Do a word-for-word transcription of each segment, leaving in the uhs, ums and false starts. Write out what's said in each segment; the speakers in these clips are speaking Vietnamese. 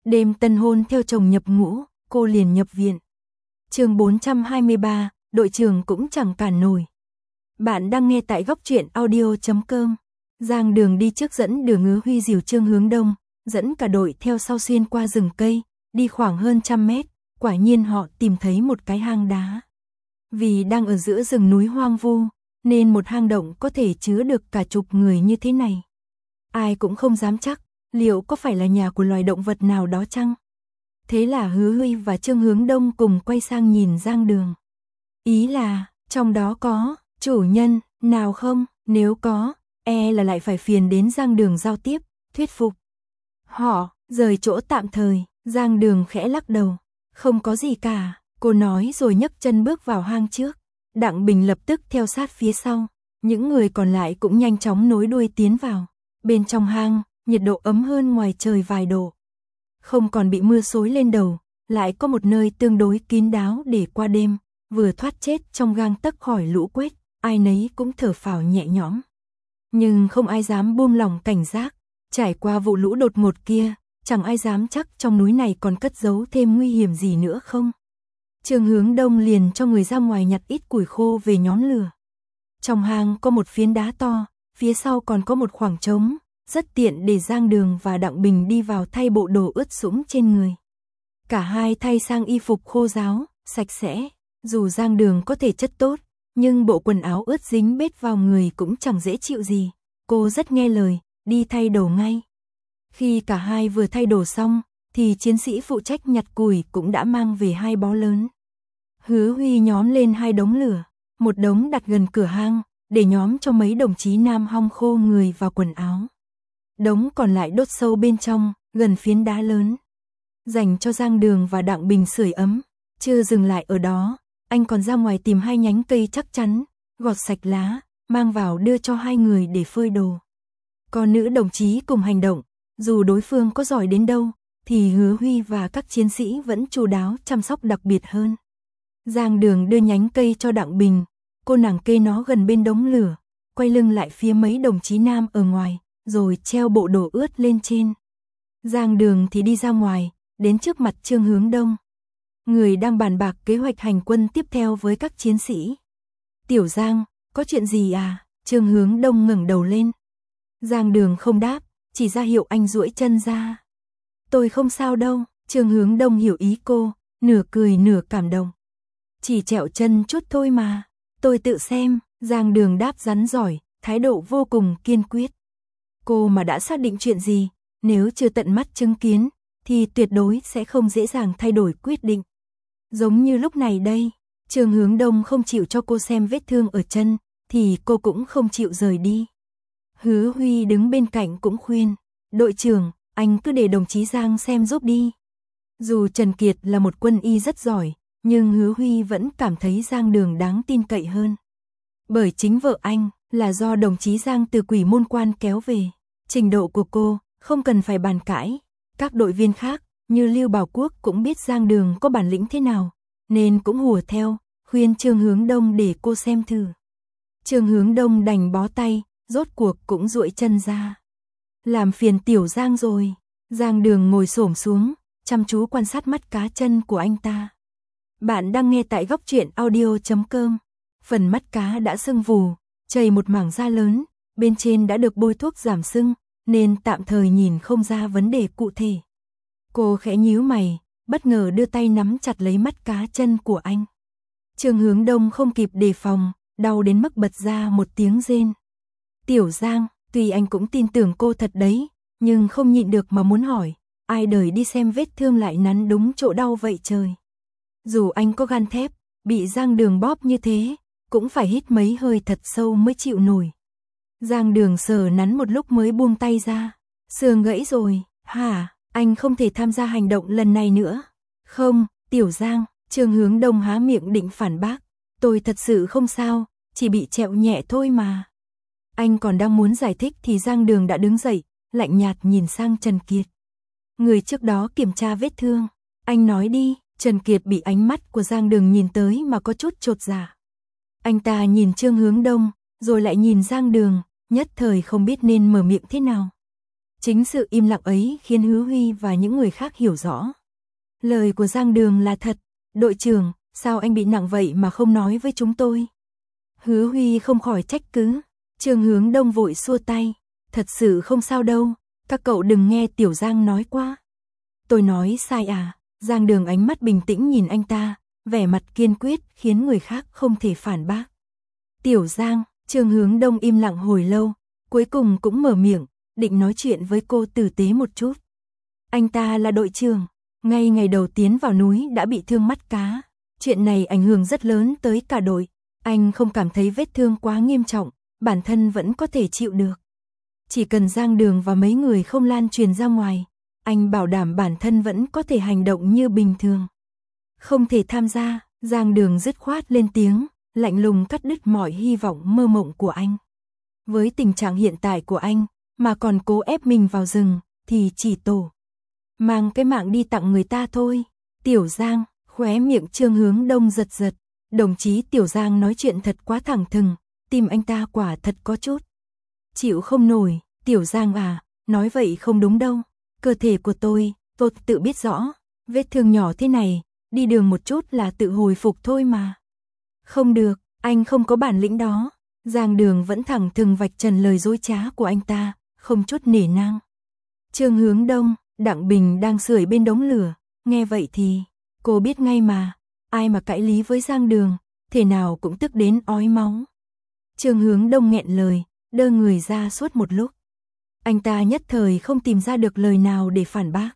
Đêm tân hôn theo chồng nhập ngũ, cô liền nhập viện. Chương bốn trăm hai mươi ba, đội trưởng cũng chẳng cản nổi. Bạn đang nghe tại góc truyện audio chấm com. Giang Đường đi trước dẫn đường Hứa Huy dìu Trương Hướng Đông, dẫn cả đội theo sau xuyên qua rừng cây, đi khoảng hơn trăm mét, quả nhiên họ tìm thấy một cái hang đá. Vì đang ở giữa rừng núi hoang vu, nên một hang động có thể chứa được cả chục người như thế này. Ai cũng không dám chắc, liệu có phải là nhà của loài động vật nào đó chăng? Thế là Hứa Huy và Trương Hướng Đông cùng quay sang nhìn Giang Đường. Ý là, trong đó có chủ nhân nào không? Nếu có, e là lại phải phiền đến Giang Đường giao tiếp, thuyết phục họ rời chỗ tạm thời. Giang Đường khẽ lắc đầu, không có gì cả, cô nói rồi nhấc chân bước vào hang trước. Đặng Bình lập tức theo sát phía sau, những người còn lại cũng nhanh chóng nối đuôi tiến vào. Bên trong hang, nhiệt độ ấm hơn ngoài trời vài độ. Không còn bị mưa xối lên đầu, lại có một nơi tương đối kín đáo để qua đêm, vừa thoát chết trong gang tấc khỏi lũ quét, ai nấy cũng thở phào nhẹ nhõm. Nhưng không ai dám buông lỏng cảnh giác, trải qua vụ lũ đột ngột kia, chẳng ai dám chắc trong núi này còn cất giấu thêm nguy hiểm gì nữa không. Trương Hướng Đông liền cho người ra ngoài nhặt ít củi khô về nhóm lửa. Trong hang có một phiến đá to, phía sau còn có một khoảng trống, rất tiện để Giang Đường và Đặng Bình đi vào thay bộ đồ ướt sũng trên người. Cả hai thay sang y phục khô ráo, sạch sẽ, dù Giang Đường có thể chất tốt, nhưng bộ quần áo ướt dính bết vào người cũng chẳng dễ chịu gì. Cô rất nghe lời, đi thay đồ ngay. Khi cả hai vừa thay đồ xong, thì chiến sĩ phụ trách nhặt củi cũng đã mang về hai bó lớn. Hứa Huy nhóm lên hai đống lửa, một đống đặt gần cửa hang, để nhóm cho mấy đồng chí nam hong khô người và quần áo. Đống còn lại đốt sâu bên trong, gần phiến đá lớn, dành cho Giang Đường và Đặng Bình sưởi ấm. Chưa dừng lại ở đó, anh còn ra ngoài tìm hai nhánh cây chắc chắn, gọt sạch lá, mang vào đưa cho hai người để phơi đồ. Còn nữ đồng chí cùng hành động, dù đối phương có giỏi đến đâu, thì Hứa Huy và các chiến sĩ vẫn chu đáo chăm sóc đặc biệt hơn. Giang Đường đưa nhánh cây cho Đặng Bình, cô nàng kê nó gần bên đống lửa, quay lưng lại phía mấy đồng chí nam ở ngoài, rồi treo bộ đồ ướt lên trên. Giang Đường thì đi ra ngoài, đến trước mặt Trương Hướng Đông, người đang bàn bạc kế hoạch hành quân tiếp theo với các chiến sĩ. Tiểu Giang, có chuyện gì à? Trương Hướng Đông ngẩng đầu lên. Giang Đường không đáp, chỉ ra hiệu anh duỗi chân ra. Tôi không sao đâu. Trương Hướng Đông hiểu ý cô, nửa cười nửa cảm động. Chỉ trẹo chân chút thôi mà, tôi tự xem. Giang Đường đáp rắn giỏi, thái độ vô cùng kiên quyết. Cô mà đã xác định chuyện gì, nếu chưa tận mắt chứng kiến, thì tuyệt đối sẽ không dễ dàng thay đổi quyết định. Giống như lúc này đây, Trương Hướng Đông không chịu cho cô xem vết thương ở chân, thì cô cũng không chịu rời đi. Hứa Huy đứng bên cạnh cũng khuyên, đội trưởng, anh cứ để đồng chí Giang xem giúp đi. Dù Trần Kiệt là một quân y rất giỏi, nhưng Hứa Huy vẫn cảm thấy Giang Đường đáng tin cậy hơn. Bởi chính vợ anh là do đồng chí Giang từ Quỷ Môn Quan kéo về. Trình độ của cô không cần phải bàn cãi. Các đội viên khác như Lưu Bảo Quốc cũng biết Giang Đường có bản lĩnh thế nào, nên cũng hùa theo, khuyên Trương Hướng Đông để cô xem thử. Trương Hướng Đông đành bó tay, rốt cuộc cũng duỗi chân ra. Làm phiền Tiểu Giang rồi. Giang Đường ngồi xổm xuống, chăm chú quan sát mắt cá chân của anh ta. Bạn đang nghe tại góc truyện audio chấm com. Phần mắt cá đã sưng vù, chảy một mảng da lớn, bên trên đã được bôi thuốc giảm sưng, nên tạm thời nhìn không ra vấn đề cụ thể. Cô khẽ nhíu mày, bất ngờ đưa tay nắm chặt lấy mắt cá chân của anh. Trương Hướng Đông không kịp đề phòng, đau đến mức bật ra một tiếng rên. Tiểu Giang, tuy anh cũng tin tưởng cô thật đấy, nhưng không nhịn được mà muốn hỏi, ai đời đi xem vết thương lại nắn đúng chỗ đau vậy trời. Dù anh có gan thép, bị Giang Đường bóp như thế, cũng phải hít mấy hơi thật sâu mới chịu nổi. Giang Đường sờ nắn một lúc mới buông tay ra. Xương gãy rồi, hả? Anh không thể tham gia hành động lần này nữa. Không, Tiểu Giang. Trương Hướng Đông há miệng định phản bác. Tôi thật sự không sao, chỉ bị trẹo nhẹ thôi mà. Anh còn đang muốn giải thích thì Giang Đường đã đứng dậy, lạnh nhạt nhìn sang Trần Kiệt. Người trước đó kiểm tra vết thương. Anh nói đi. Trần Kiệt bị ánh mắt của Giang Đường nhìn tới mà có chút chột dạ. Anh ta nhìn Trương Hướng Đông, rồi lại nhìn Giang Đường, nhất thời không biết nên mở miệng thế nào. Chính sự im lặng ấy khiến Hứa Huy và những người khác hiểu rõ. Lời của Giang Đường là thật. Đội trưởng, sao anh bị nặng vậy mà không nói với chúng tôi? Hứa Huy không khỏi trách cứ. Trương Hướng Đông vội xua tay. Thật sự không sao đâu, các cậu đừng nghe Tiểu Giang nói quá. Tôi nói sai à? Giang Đường ánh mắt bình tĩnh nhìn anh ta, vẻ mặt kiên quyết khiến người khác không thể phản bác. Tiểu Giang, Trương Hướng Đông im lặng hồi lâu, cuối cùng cũng mở miệng, định nói chuyện với cô tử tế một chút. Anh ta là đội trưởng, ngay ngày đầu tiến vào núi đã bị thương mắt cá. Chuyện này ảnh hưởng rất lớn tới cả đội. Anh không cảm thấy vết thương quá nghiêm trọng, bản thân vẫn có thể chịu được. Chỉ cần Giang Đường và mấy người không lan truyền ra ngoài, anh bảo đảm bản thân vẫn có thể hành động như bình thường. Không thể tham gia, Giang Đường dứt khoát lên tiếng, lạnh lùng cắt đứt mọi hy vọng mơ mộng của anh. Với tình trạng hiện tại của anh, mà còn cố ép mình vào rừng, thì chỉ tổ mang cái mạng đi tặng người ta thôi. Tiểu Giang, khóe miệng Trương Hướng Đông giật giật. Đồng chí Tiểu Giang nói chuyện thật quá thẳng thừng, tim anh ta quả thật có chút chịu không nổi. Tiểu Giang à, nói vậy không đúng đâu. Cơ thể của tôi, tôi tự biết rõ. Vết thương nhỏ thế này, đi đường một chút là tự hồi phục thôi mà. Không được, anh không có bản lĩnh đó. Giang Đường vẫn thẳng thừng vạch trần lời dối trá của anh ta, không chút nể nang. Trương Hướng Đông, Đặng Bình đang sưởi bên đống lửa, nghe vậy thì, cô biết ngay mà, ai mà cãi lý với Giang Đường, thể nào cũng tức đến ói máu. Trương Hướng Đông nghẹn lời, đơ người ra suốt một lúc. Anh ta nhất thời không tìm ra được lời nào để phản bác.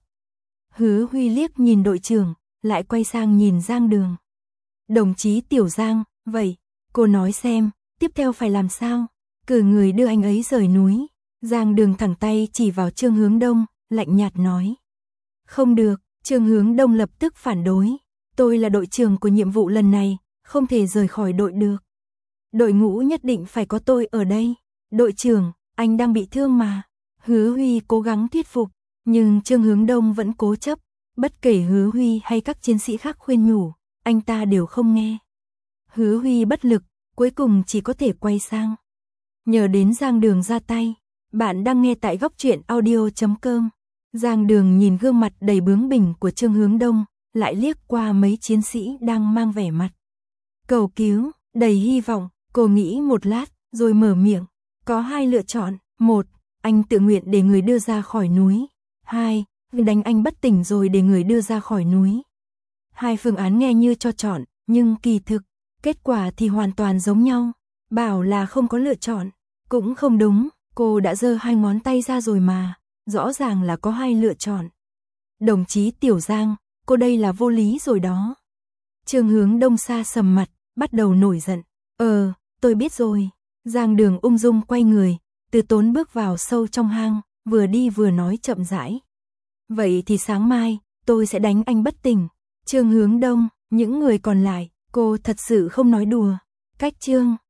Hứa Huy liếc nhìn đội trưởng, lại quay sang nhìn Giang Đường. Đồng chí Tiểu Giang, vậy, cô nói xem, tiếp theo phải làm sao? Cử người đưa anh ấy rời núi. Giang Đường thẳng tay chỉ vào Trương Hướng Đông, lạnh nhạt nói. Không được, Trương Hướng Đông lập tức phản đối. Tôi là đội trưởng của nhiệm vụ lần này, không thể rời khỏi đội được. Đội ngũ nhất định phải có tôi ở đây. Đội trưởng, anh đang bị thương mà. Hứa Huy cố gắng thuyết phục, nhưng Trương Hướng Đông vẫn cố chấp. Bất kể Hứa Huy hay các chiến sĩ khác khuyên nhủ, anh ta đều không nghe. Hứa Huy bất lực, cuối cùng chỉ có thể quay sang. Nhờ đến Giang Đường ra tay. Bạn đang nghe tại góc truyện audio chấm com. Giang Đường nhìn gương mặt đầy bướng bỉnh của Trương Hướng Đông, lại liếc qua mấy chiến sĩ đang mang vẻ mặt cầu cứu, đầy hy vọng. Cô nghĩ một lát, rồi mở miệng. Có hai lựa chọn. Một, anh tự nguyện để người đưa ra khỏi núi. Hai, đánh anh bất tỉnh rồi để người đưa ra khỏi núi. Hai phương án nghe như cho chọn, nhưng kỳ thực, kết quả thì hoàn toàn giống nhau. Bảo là không có lựa chọn, cũng không đúng. Cô đã giơ hai ngón tay ra rồi mà, rõ ràng là có hai lựa chọn. Đồng chí Tiểu Giang, cô đây là vô lý rồi đó. Trương Hướng Đông xa sầm mặt, bắt đầu nổi giận. Ờ, tôi biết rồi. Giang Đường ung dung quay người, từ tốn bước vào sâu trong hang, vừa đi vừa nói chậm rãi. Vậy thì sáng mai, tôi sẽ đánh anh bất tỉnh. Trương Hướng Đông, những người còn lại, cô thật sự không nói đùa. Cách Trương